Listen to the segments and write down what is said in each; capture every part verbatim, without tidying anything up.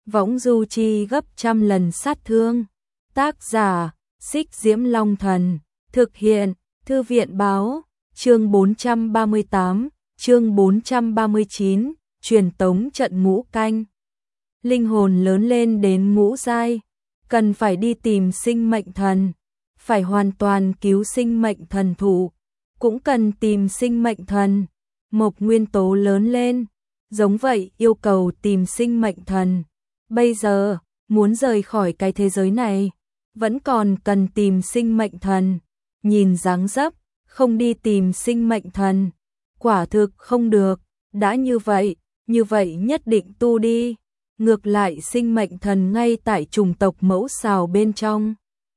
võng du chi gấp trăm lần sát thương. Tác giả, Xích Diễm Long Thần, thực hiện, Thư viện Báo, chương bốn trăm ba mươi tám, chương bốn trăm ba mươi chín, truyền tống trận ngũ canh. Linh hồn lớn lên đến ngũ giai, cần phải đi tìm sinh mệnh thần, phải hoàn toàn cứu sinh mệnh thần thụ, cũng cần tìm sinh mệnh thần. Mộc nguyên tố lớn lên, giống vậy yêu cầu tìm sinh mệnh thần. Bây giờ, muốn rời khỏi cái thế giới này, vẫn còn cần tìm sinh mệnh thần. Nhìn dáng dấp, không đi tìm sinh mệnh thần, quả thực không được. Đã như vậy, như vậy nhất định tu đi. Ngược lại sinh mệnh thần ngay tại chủng tộc mẫu xào bên trong.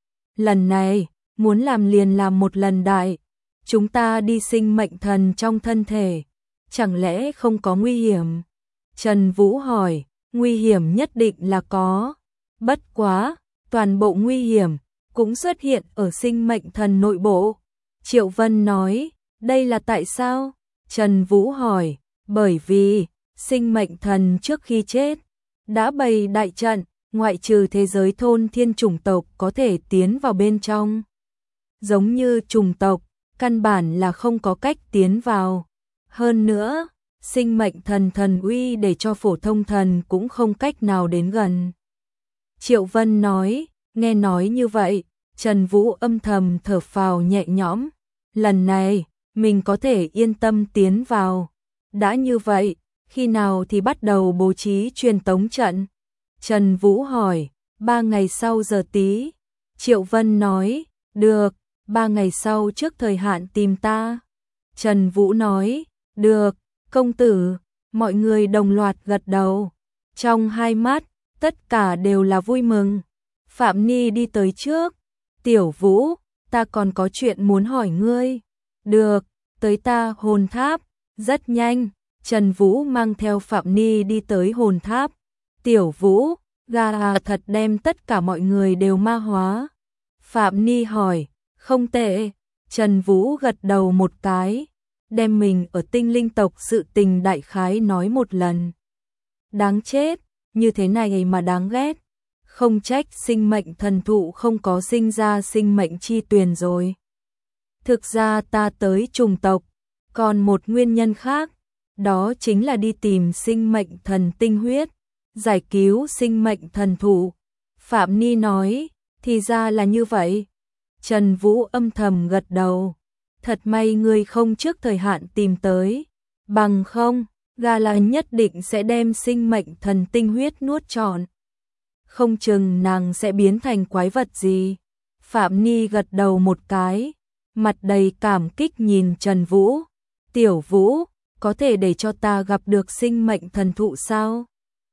Lần này, muốn làm liền làm một lần đại. Chúng ta đi sinh mệnh thần trong thân thể, chẳng lẽ không có nguy hiểm? Trần Vũ hỏi, nguy hiểm nhất định là có. Bất quá, toàn bộ nguy hiểm cũng xuất hiện ở sinh mệnh thần nội bộ. Triệu Vân nói, đây là tại sao? Trần Vũ hỏi, bởi vì, sinh mệnh thần trước khi chết, đã bày đại trận, ngoại trừ thế giới thôn thiên chủng tộc có thể tiến vào bên trong. Giống như chủng tộc, căn bản là không có cách tiến vào. Hơn nữa, sinh mệnh thần thần uy để cho phổ thông thần cũng không cách nào đến gần. Triệu Vân nói, nghe nói như vậy, Trần Vũ âm thầm thở phào nhẹ nhõm. Lần này, mình có thể yên tâm tiến vào. Đã như vậy, khi nào thì bắt đầu bố trí truyền tống trận? Trần Vũ hỏi, ba ngày sau giờ tí. Triệu Vân nói, được, ba ngày sau trước thời hạn tìm ta. Trần Vũ nói, được, công tử. Mọi người đồng loạt gật đầu. Trong hai mắt, tất cả đều là vui mừng. Phạm Ni đi tới trước. Tiểu Vũ, ta còn có chuyện muốn hỏi ngươi. Được, tới ta hồn tháp. Rất nhanh, Trần Vũ mang theo Phạm Ni đi tới hồn tháp. Tiểu Vũ, gà thật đem tất cả mọi người đều ma hóa. Phạm Ni hỏi, không tệ. Trần Vũ gật đầu một cái, đem mình ở tinh linh tộc sự tình đại khái nói một lần. Đáng chết, như thế này mà đáng ghét. Không trách sinh mệnh thần thụ không có sinh ra sinh mệnh chi tuyền rồi. Thực ra ta tới chủng tộc, còn một nguyên nhân khác, đó chính là đi tìm sinh mệnh thần tinh huyết, giải cứu sinh mệnh thần thụ. Phạm Ni nói, thì ra là như vậy. Trần Vũ âm thầm gật đầu. Thật may ngươi không trước thời hạn tìm tới, bằng không, gà là nhất định sẽ đem sinh mệnh thần tinh huyết nuốt trọn. Không chừng nàng sẽ biến thành quái vật gì. Phạm Ni gật đầu một cái, mặt đầy cảm kích nhìn Trần Vũ. Tiểu Vũ, có thể để cho ta gặp được sinh mệnh thần thụ sao?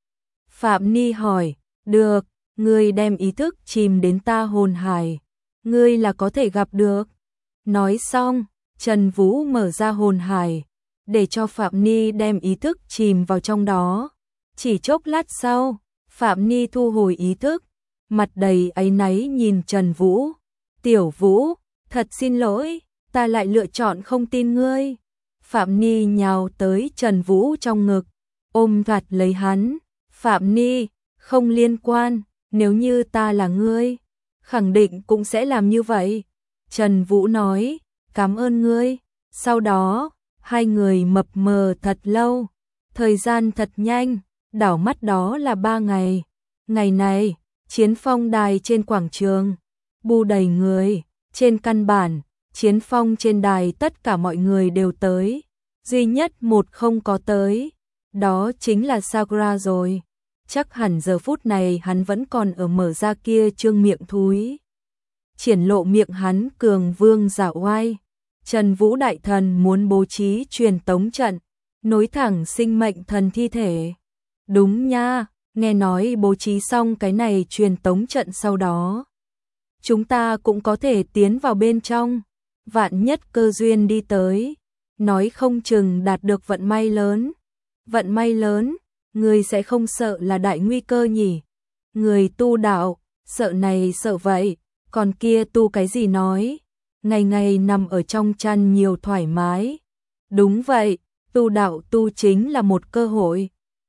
Phạm Ni hỏi, được, ngươi đem ý thức chìm đến ta hồn hải, ngươi là có thể gặp được. Nói xong, Trần Vũ mở ra hồn hải, để cho Phạm Ni đem ý thức chìm vào trong đó. Chỉ chốc lát sau, Phạm Ni thu hồi ý thức, mặt đầy áy náy nhìn Trần Vũ. Tiểu Vũ, thật xin lỗi, ta lại lựa chọn không tin ngươi. Phạm Ni nhào tới Trần Vũ trong ngực, ôm chặt lấy hắn. Phạm Ni, không liên quan, nếu như ta là ngươi, khẳng định cũng sẽ làm như vậy. Trần Vũ nói, cảm ơn ngươi. Sau đó, hai người mập mờ thật lâu. Thời gian thật nhanh, đảo mắt đó là ba ngày. Ngày này, chiến phong đài trên quảng trường, bu đầy người. Trên căn bản, chiến phong trên đài tất cả mọi người đều tới. Duy nhất một không có tới, đó chính là Sakura rồi. Chắc hẳn giờ phút này hắn vẫn còn ở mở ra kia trương miệng thúi, triển lộ miệng hắn cường vương giả oai. Trần Vũ đại thần muốn bố trí truyền tống trận, nối thẳng sinh mệnh thần thi thể. Đúng nha, nghe nói bố trí xong cái này truyền tống trận sau đó, chúng ta cũng có thể tiến vào bên trong. Vạn nhất cơ duyên đi tới, nói không chừng đạt được vận may lớn. Vận may lớn, người sẽ không sợ là đại nguy cơ nhỉ? Người tu đạo, sợ này sợ vậy, còn kia tu cái gì nói? Ngày ngày nằm ở trong chăn nhiều thoải mái. Đúng vậy, tu đạo tu chính là một cơ hội.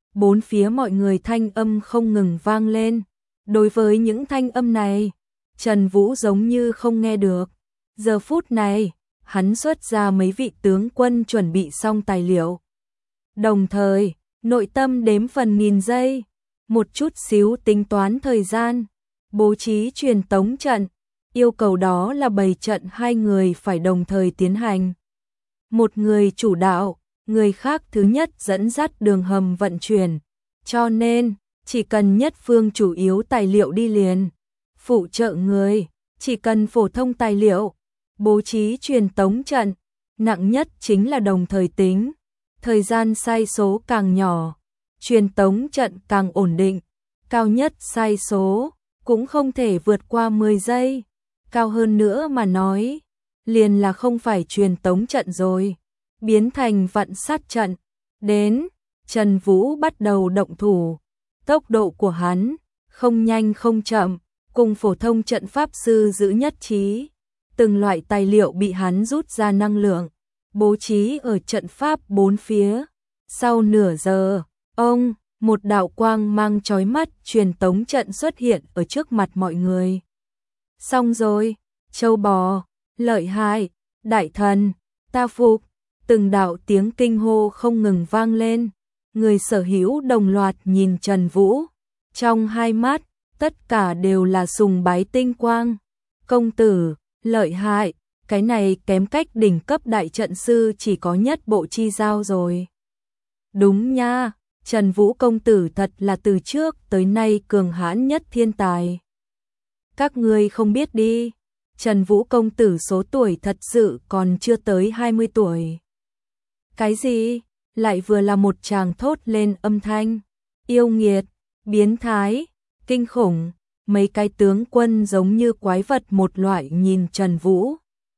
bốn phía mọi người thanh âm không ngừng vang lên. Đối với những thanh âm này, Trần Vũ giống như không nghe được. Giờ phút này, hắn xuất ra mấy vị tướng quân chuẩn bị xong tài liệu. Đồng thời, nội tâm đếm phần nghìn giây, một chút xíu tính toán thời gian, bố trí truyền tống trận. Yêu cầu đó là bày trận hai người phải đồng thời tiến hành. Một người chủ đạo, người khác thứ nhất dẫn dắt đường hầm vận chuyển. Cho nên, chỉ cần nhất phương chủ yếu tài liệu đi liền. Phụ trợ người, chỉ cần phổ thông tài liệu. Bố trí truyền tống trận, nặng nhất chính là đồng thời tính. Thời gian sai số càng nhỏ, truyền tống trận càng ổn định. Cao nhất sai số, cũng không thể vượt qua mười giây. Cao hơn nữa mà nói, liền là không phải truyền tống trận rồi, biến thành vạn sát trận. Đến, Trần Vũ bắt đầu động thủ. Tốc độ của hắn, không nhanh không chậm, cùng phổ thông trận pháp sư giữ nhất trí. Từng loại tài liệu bị hắn rút ra năng lượng, bố trí ở trận pháp bốn phía. Sau nửa giờ, ông, một đạo quang mang chói mắt truyền tống trận xuất hiện ở trước mặt mọi người. Xong rồi, châu bò, lợi hại, đại thần, ta phục. Từng đạo tiếng kinh hô không ngừng vang lên. Người sở hữu đồng loạt nhìn Trần Vũ. Trong hai mắt, tất cả đều là sùng bái tinh quang. Công tử, lợi hại, cái này kém cách đỉnh cấp đại trận sư chỉ có nhất bộ chi giao rồi. Đúng nha, Trần Vũ công tử thật là từ trước tới nay cường hãn nhất thiên tài. Các ngươi không biết đi, Trần Vũ công tử số tuổi thật sự còn chưa tới hai mươi tuổi. Cái gì? Lại vừa là một chàng thốt lên âm thanh. Yêu nghiệt, biến thái, kinh khủng, mấy cái tướng quân giống như quái vật một loại nhìn Trần Vũ.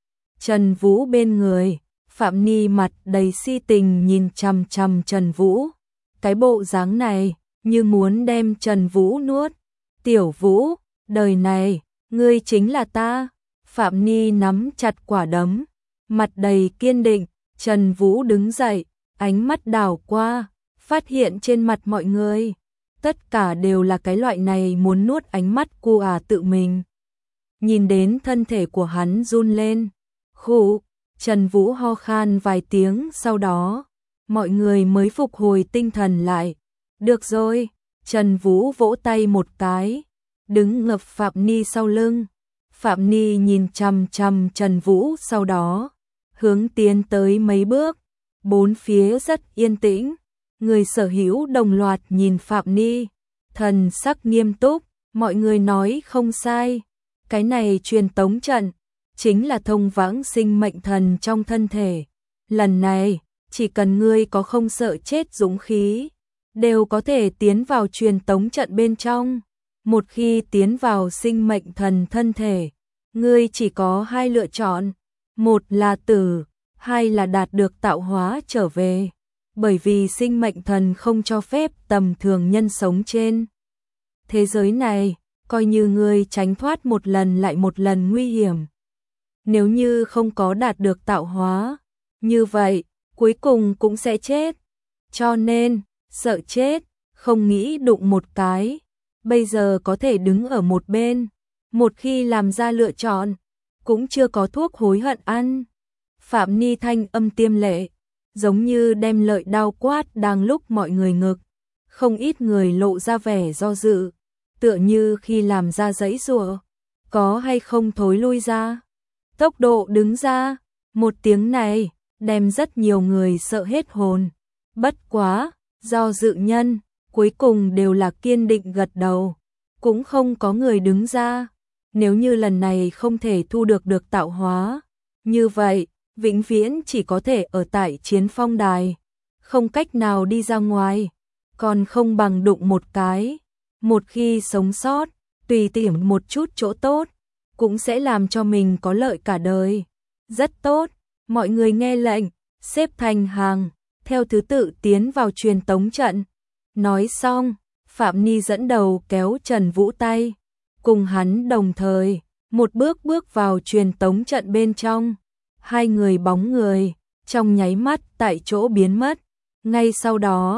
Trần Vũ bên người, Phạm Ni mặt đầy si tình nhìn chằm chằm Trần Vũ. Cái bộ dáng này, như muốn đem Trần Vũ nuốt. Tiểu Vũ, đời này, ngươi chính là ta. Phạm Ni nắm chặt quả đấm, mặt đầy kiên định. Trần Vũ đứng dậy, ánh mắt đảo qua, phát hiện trên mặt mọi người, tất cả đều là cái loại này muốn nuốt ánh mắt cu à tự mình. Nhìn đến thân thể của hắn run lên, khụ, Trần Vũ ho khan vài tiếng, sau đó, mọi người mới phục hồi tinh thần lại. Được rồi, Trần Vũ vỗ tay một cái, đứng ngập Phạm Ni sau lưng. Phạm Ni nhìn chằm chằm Trần Vũ, sau đó hướng tiến tới mấy bước, bốn phía rất yên tĩnh, người sở hữu đồng loạt nhìn Phạm Ni, thần sắc nghiêm túc, mọi người nói không sai, cái này truyền tống trận, chính là thông vãng sinh mệnh thần trong thân thể, lần này, chỉ cần ngươi có không sợ chết dũng khí, đều có thể tiến vào truyền tống trận bên trong, một khi tiến vào sinh mệnh thần thân thể, ngươi chỉ có hai lựa chọn. Một là tử, hai là đạt được tạo hóa trở về. Bởi vì sinh mệnh thần không cho phép tầm thường nhân sống trên thế giới này, coi như ngươi tránh thoát một lần lại một lần nguy hiểm. Nếu như không có đạt được tạo hóa, như vậy, cuối cùng cũng sẽ chết. Cho nên, sợ chết, không nghĩ đụng một cái. Bây giờ có thể đứng ở một bên. Một khi làm ra lựa chọn, cũng chưa có thuốc hối hận ăn. Phạm Ni thanh âm tiêm lệ, giống như đem lợi đao quát đang lúc mọi người ngực. Không ít người lộ ra vẻ do dự, tựa như khi làm ra giãy giụa, có hay không thối lui ra. Tốc độ đứng ra, một tiếng này, đem rất nhiều người sợ hết hồn. Bất quá, do dự nhân, cuối cùng đều là kiên định gật đầu, cũng không có người đứng ra. Nếu như lần này không thể thu được được tạo hóa, như vậy, vĩnh viễn chỉ có thể ở tại chiến phong đài, không cách nào đi ra ngoài, còn không bằng đụng một cái. Một khi sống sót, tùy tiện một chút chỗ tốt, cũng sẽ làm cho mình có lợi cả đời. Rất tốt, mọi người nghe lệnh, xếp thành hàng, theo thứ tự tiến vào truyền tống trận. Nói xong, Phạm Ni dẫn đầu kéo Trần Vũ tay, cùng hắn đồng thời, một bước bước vào truyền tống trận bên trong. Hai người bóng người, trong nháy mắt tại chỗ biến mất. Ngay sau đó,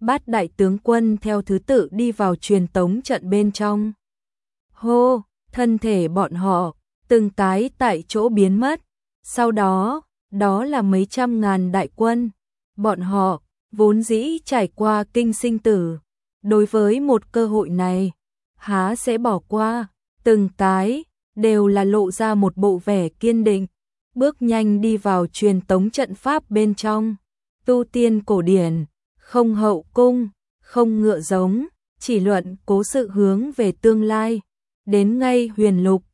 Bát đại tướng quân theo thứ tự đi vào truyền tống trận bên trong. Hô, thân thể bọn họ, từng cái tại chỗ biến mất. Sau đó, đó là mấy trăm ngàn đại quân. Bọn họ, vốn dĩ trải qua kinh sinh tử. Đối với một cơ hội này, há sẽ bỏ qua. Từng cái, đều là lộ ra một bộ vẻ kiên định. Bước nhanh đi vào truyền tống trận pháp bên trong. Tu tiên cổ điển, không hậu cung, không ngựa giống, chỉ luận cố sự hướng về tương lai. Đến ngay huyền lục,